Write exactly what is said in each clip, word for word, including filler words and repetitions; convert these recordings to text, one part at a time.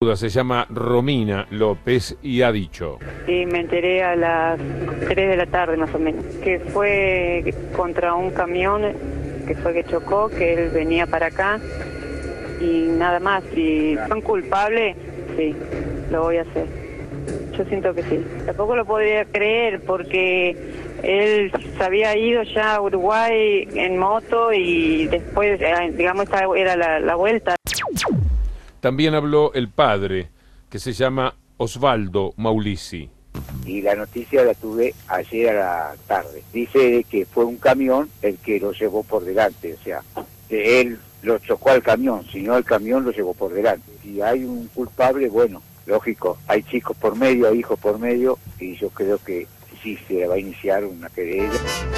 Se llama Romina López y ha dicho: y me enteré a las tres de la tarde más o menos, que fue contra un camión, que fue que chocó, que él venía para acá y nada más. Si son culpables, sí, lo voy a hacer. Yo siento que sí. Tampoco lo podría creer porque él se había ido ya a Uruguay en moto y después, digamos, esta era la, la vuelta. También habló el padre, que se llama Osvaldo Maulisi. Y la noticia la tuve ayer a la tarde. Dice que fue un camión el que lo llevó por delante, o sea, que él lo chocó al camión, sino el camión lo llevó por delante. Si hay un culpable, bueno, lógico, hay chicos por medio, hay hijos por medio, y yo creo que sí se va a iniciar una querella.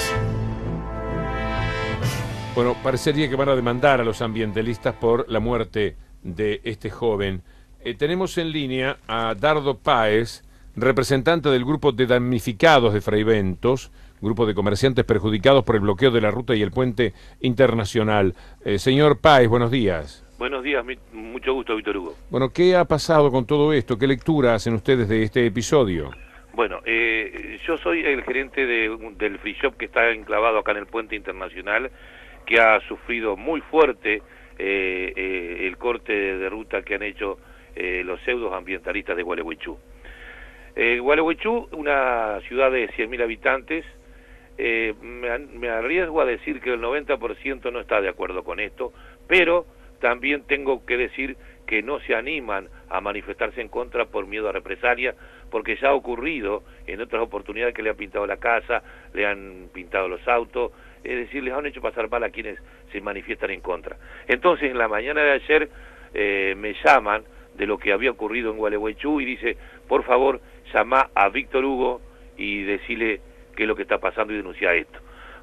Bueno, parecería que van a demandar a los ambientalistas por la muerte de este joven. Eh, tenemos en línea a Dardo Páez, representante del grupo de damnificados de Fraiventos, grupo de comerciantes perjudicados por el bloqueo de la ruta y el puente internacional. Eh, señor Páez, buenos días. Buenos días, mi, mucho gusto, Víctor Hugo. Bueno, ¿qué ha pasado con todo esto? ¿Qué lectura hacen ustedes de este episodio? Bueno, eh, yo soy el gerente de, del free shop que está enclavado acá en el puente internacional, que ha sufrido muy fuerte Eh, eh, el corte de ruta que han hecho eh, los pseudos ambientalistas de Gualeguaychú. Eh, Gualeguaychú, una ciudad de cien mil habitantes, eh, me, me arriesgo a decir que el noventa por ciento no está de acuerdo con esto, pero también tengo que decir que no se animan a manifestarse en contra por miedo a represalia, porque ya ha ocurrido en otras oportunidades que le han pintado la casa, le han pintado los autos, es decir, les han hecho pasar mal a quienes se manifiestan en contra. Entonces, en la mañana de ayer eh, me llaman de lo que había ocurrido en Gualeguaychú y dice, por favor, llama a Víctor Hugo y decile qué es lo que está pasando y denuncia esto.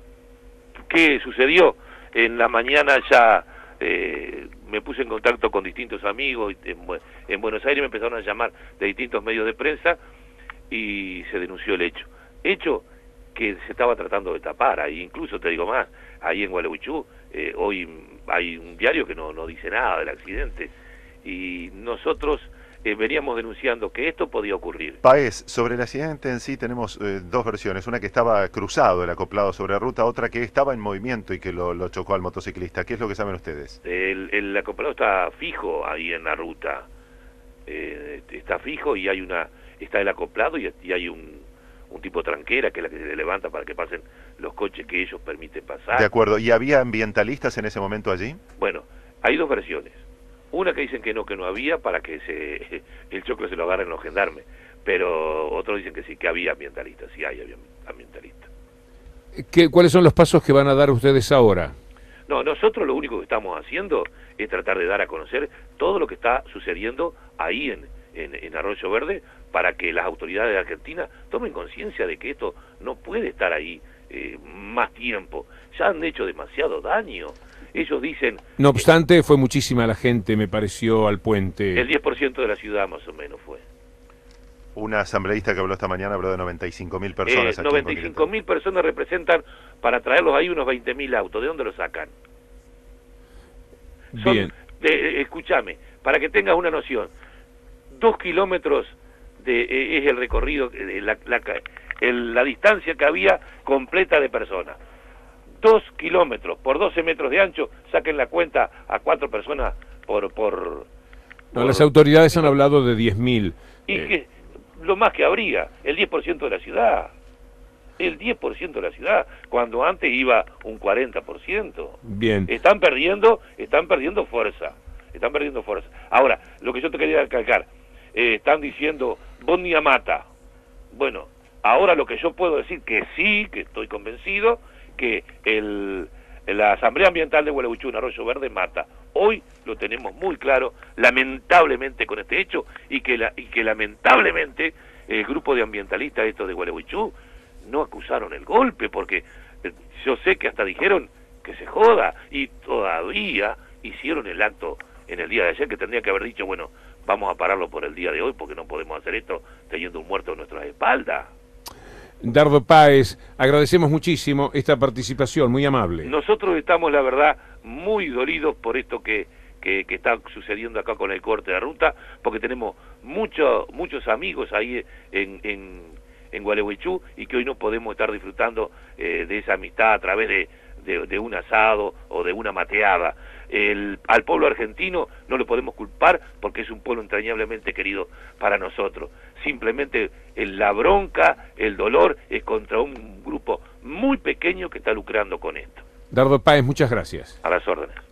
¿Qué sucedió? En la mañana ya eh, me puse en contacto con distintos amigos en, en Buenos Aires, me empezaron a llamar de distintos medios de prensa y se denunció el hecho. Hecho que se estaba tratando de tapar, ahí incluso te digo más, ahí en Gualeguaychú, eh, hoy hay un diario que no, no dice nada del accidente, y nosotros eh, veníamos denunciando que esto podía ocurrir. Páez, sobre el accidente en sí tenemos eh, dos versiones, una que estaba cruzado, el acoplado sobre la ruta, otra que estaba en movimiento y que lo, lo chocó al motociclista. ¿Qué es lo que saben ustedes? El, el acoplado está fijo ahí en la ruta, eh, está fijo y hay una, está el acoplado y, y hay un un tipo tranquera que es la que se levanta para que pasen los coches que ellos permiten pasar. De acuerdo, ¿y había ambientalistas en ese momento allí? Bueno, hay dos versiones. Una que dicen que no, que no había para que se el choclo se lo agarren los gendarmes, pero otros dicen que sí, que había ambientalistas, sí hay ambientalistas. ¿Qué, ¿Cuáles son los pasos que van a dar ustedes ahora? No, nosotros lo único que estamos haciendo es tratar de dar a conocer todo lo que está sucediendo ahí en, en, en Arroyo Verde, para que las autoridades de Argentina tomen conciencia de que esto no puede estar ahí eh, más tiempo. Ya han hecho demasiado daño. Ellos dicen... No obstante, eh, fue muchísima la gente, me pareció, al puente. El diez por ciento de la ciudad más o menos fue. Una asambleísta que habló esta mañana habló de noventa y cinco mil personas. Eh, noventa y cinco mil personas representan, para traerlos ahí, unos veinte mil autos. ¿De dónde los sacan? Bien. Son, eh, escúchame, para que tengas una noción, dos kilómetros de, eh, es el recorrido, eh, la, la, el, la distancia que había completa de personas. Dos kilómetros por doce metros de ancho, saquen la cuenta a cuatro personas por... por, no, por las autoridades han hablado de diez mil. Y eh. que lo más que habría, el diez por ciento de la ciudad. El diez por ciento de la ciudad, cuando antes iba un cuarenta por ciento. Bien. Están perdiendo, están perdiendo fuerza. Están perdiendo fuerza. Ahora, lo que yo te quería recalcar, eh, están diciendo Bondia mata. Bueno, ahora lo que yo puedo decir que sí, que estoy convencido, que el, la Asamblea Ambiental de Gualeguaychú en Arroyo Verde mata. Hoy lo tenemos muy claro, lamentablemente con este hecho, y que, la, y que lamentablemente el grupo de ambientalistas estos de Gualeguaychú no acusaron el golpe, porque eh, yo sé que hasta dijeron que se joda, y todavía hicieron el acto en el día de ayer, que tendría que haber dicho, bueno, vamos a pararlo por el día de hoy, porque no podemos hacer esto teniendo un muerto en nuestras espaldas. Dardo Páez, agradecemos muchísimo esta participación, muy amable. Nosotros estamos, la verdad, muy dolidos por esto que, que, que está sucediendo acá con el corte de ruta, porque tenemos muchos muchos amigos ahí en, en, en Gualeguaychú y que hoy no podemos estar disfrutando eh, de esa amistad a través de, de, de un asado o de una mateada. El, al pueblo argentino no lo podemos culpar porque es un pueblo entrañablemente querido para nosotros. Simplemente el, la bronca, el dolor es contra un grupo muy pequeño que está lucrando con esto. Dardo Páez, muchas gracias. A las órdenes.